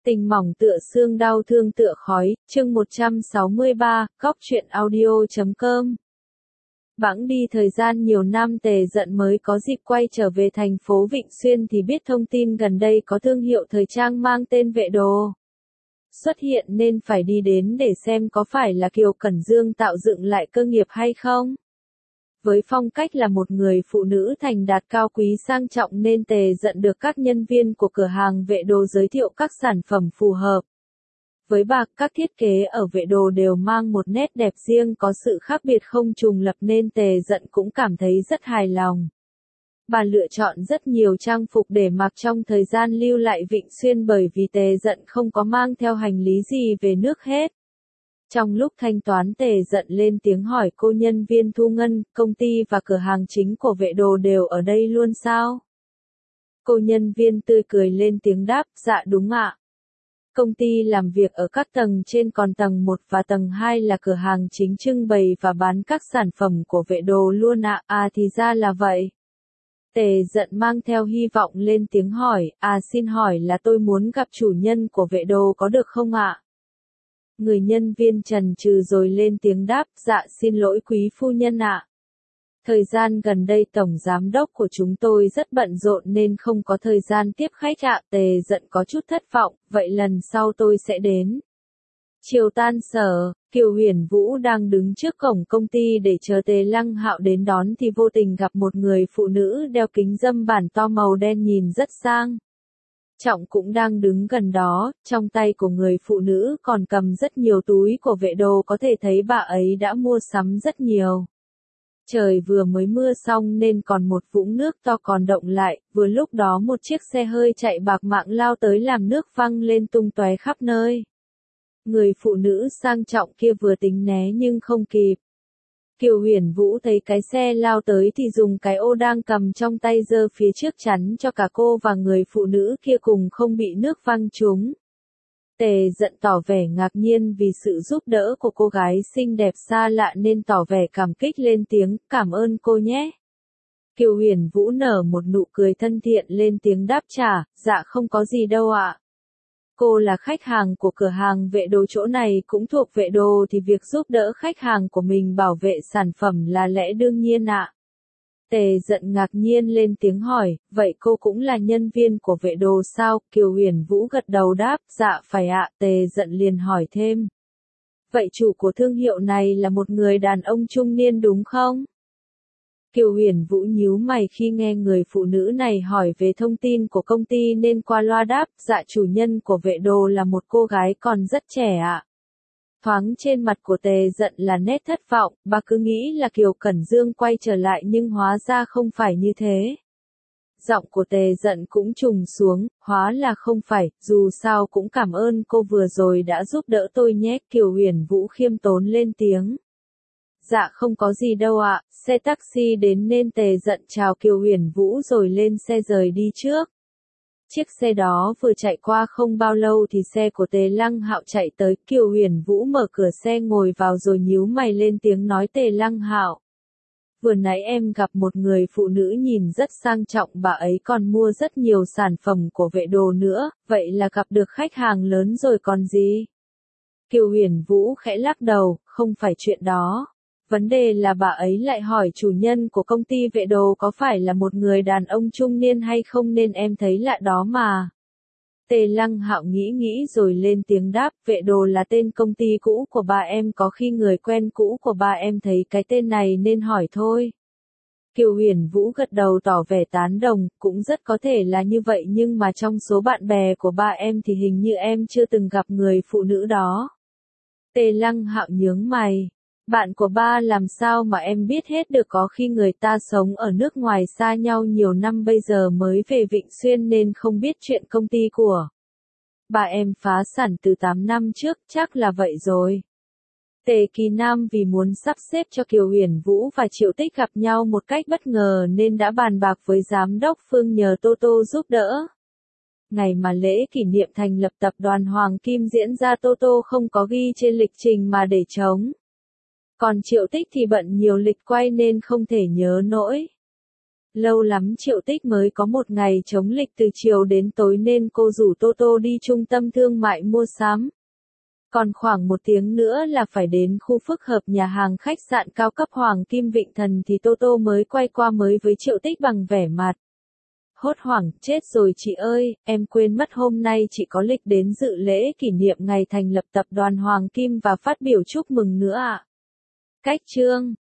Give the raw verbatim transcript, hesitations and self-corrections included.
Tình mỏng tựa xương, đau thương tựa khói, chương một trăm sáu mươi ba, góc truyện audio chấm com. Bẵng đi thời gian nhiều năm, Tề Dận mới có dịp quay trở về thành phố Vịnh Xuyên thì biết thông tin gần đây có thương hiệu thời trang mang tên Vệ Đồ xuất hiện nên phải đi đến để xem có phải là Kiều Cẩn Dương tạo dựng lại cơ nghiệp hay không. Với phong cách là một người phụ nữ thành đạt cao quý sang trọng nên Tề Dận được các nhân viên của cửa hàng Vệ Đồ giới thiệu các sản phẩm phù hợp. Với bà, các thiết kế ở Vệ Đồ đều mang một nét đẹp riêng, có sự khác biệt không trùng lập nên Tề Dận cũng cảm thấy rất hài lòng. Bà lựa chọn rất nhiều trang phục để mặc trong thời gian lưu lại Vịnh Xuyên bởi vì Tề Dận không có mang theo hành lý gì về nước hết. Trong lúc thanh toán, Tề Dận lên tiếng hỏi cô nhân viên thu ngân, công ty và cửa hàng chính của Vệ Đồ đều ở đây luôn sao? Cô nhân viên tươi cười lên tiếng đáp, dạ đúng ạ. Công ty làm việc ở các tầng trên, còn tầng một và tầng hai là cửa hàng chính trưng bày và bán các sản phẩm của Vệ Đồ luôn ạ. À. à thì ra là vậy. Tề Dận mang theo hy vọng lên tiếng hỏi, à xin hỏi là tôi muốn gặp chủ nhân của Vệ Đồ có được không ạ? Người nhân viên chần chừ rồi lên tiếng đáp, dạ xin lỗi quý phu nhân ạ. Thời gian gần đây tổng giám đốc của chúng tôi rất bận rộn nên không có thời gian tiếp khách ạ. Tề Dận có chút thất vọng, vậy lần sau tôi sẽ đến. Chiều tan sở, Kiều Huyền Vũ đang đứng trước cổng công ty để chờ Tề Lăng Hạo đến đón thì vô tình gặp một người phụ nữ đeo kính râm bản to màu đen nhìn rất sang trọng cũng đang đứng gần đó, trong tay của người phụ nữ còn cầm rất nhiều túi của Vệ Đồ, có thể thấy bà ấy đã mua sắm rất nhiều. Trời vừa mới mưa xong nên còn một vũng nước to còn động lại, vừa lúc đó một chiếc xe hơi chạy bạc mạng lao tới làm nước văng lên tung tóe khắp nơi. Người phụ nữ sang trọng kia vừa tính né nhưng không kịp. Kiều Huyền Vũ thấy cái xe lao tới thì dùng cái ô đang cầm trong tay giơ phía trước chắn cho cả cô và người phụ nữ kia cùng không bị nước văng trúng. Tề Dận tỏ vẻ ngạc nhiên vì sự giúp đỡ của cô gái xinh đẹp xa lạ nên tỏ vẻ cảm kích lên tiếng, cảm ơn cô nhé. Kiều Huyền Vũ nở một nụ cười thân thiện lên tiếng đáp trả, dạ không có gì đâu ạ. Cô là khách hàng của cửa hàng Vệ Đồ, chỗ này cũng thuộc Vệ Đồ thì việc giúp đỡ khách hàng của mình bảo vệ sản phẩm là lẽ đương nhiên ạ. Tề Dận ngạc nhiên lên tiếng hỏi, vậy cô cũng là nhân viên của Vệ Đồ sao? Kiều Huyền Vũ gật đầu đáp, dạ phải ạ. Tề Dận liền hỏi thêm, vậy chủ của thương hiệu này là một người đàn ông trung niên đúng không? Kiều Huyền Vũ nhíu mày khi nghe người phụ nữ này hỏi về thông tin của công ty nên qua loa đáp, dạ chủ nhân của Vệ Đồ là một cô gái còn rất trẻ ạ. Thoáng trên mặt của Tề Dận là nét thất vọng, bà cứ nghĩ là Kiều Cẩn Dương quay trở lại nhưng hóa ra không phải như thế. Giọng của Tề Dận cũng trùng xuống, hóa là không phải, dù sao cũng cảm ơn cô vừa rồi đã giúp đỡ tôi nhé. Kiều Huyền Vũ khiêm tốn lên tiếng. Dạ không có gì đâu ạ, xe taxi đến nên Tề Dận chào Kiều Huyền Vũ rồi lên xe rời đi trước. Chiếc xe đó vừa chạy qua không bao lâu thì xe của Tề Lăng Hạo chạy tới, Kiều Huyền Vũ mở cửa xe ngồi vào rồi nhíu mày lên tiếng nói, Tề Lăng Hạo, vừa nãy em gặp một người phụ nữ nhìn rất sang trọng, bà ấy còn mua rất nhiều sản phẩm của Vệ Đồ nữa, vậy là gặp được khách hàng lớn rồi còn gì? Kiều Huyền Vũ khẽ lắc đầu, không phải chuyện đó. Vấn đề là bà ấy lại hỏi chủ nhân của công ty Vệ Đồ có phải là một người đàn ông trung niên hay không nên em thấy lạ đó mà. Tề Lăng Hạo nghĩ nghĩ rồi lên tiếng đáp, Vệ Đồ là tên công ty cũ của bà em, có khi người quen cũ của bà em thấy cái tên này nên hỏi thôi. Kiều Huyền Vũ gật đầu tỏ vẻ tán đồng, cũng rất có thể là như vậy nhưng mà trong số bạn bè của bà em thì hình như em chưa từng gặp người phụ nữ đó. Tề Lăng Hạo nhướng mày. Bạn của ba làm sao mà em biết hết được, có khi người ta sống ở nước ngoài xa nhau nhiều năm bây giờ mới về Vịnh Xuyên nên không biết chuyện công ty của bà em phá sản từ tám năm trước, chắc là vậy rồi. Tề Kỳ Nam vì muốn sắp xếp cho Kiều Huyền Vũ và Triệu Tích gặp nhau một cách bất ngờ nên đã bàn bạc với giám đốc Phương nhờ Tô Tô giúp đỡ. Ngày mà lễ kỷ niệm thành lập tập đoàn Hoàng Kim diễn ra, Tô Tô không có ghi trên lịch trình mà để trống. Còn Triệu Tích thì bận nhiều lịch quay nên không thể nhớ nổi. Lâu lắm Triệu Tích mới có một ngày trống lịch từ chiều đến tối nên cô rủ Tô Tô đi trung tâm thương mại mua sắm. Còn khoảng một tiếng nữa là phải đến khu phức hợp nhà hàng khách sạn cao cấp Hoàng Kim Vịnh Thần thì Tô Tô mới quay qua mới với Triệu Tích bằng vẻ mặt hốt hoảng, chết rồi chị ơi, em quên mất hôm nay chị có lịch đến dự lễ kỷ niệm ngày thành lập tập đoàn Hoàng Kim và phát biểu chúc mừng nữa ạ. Cách chương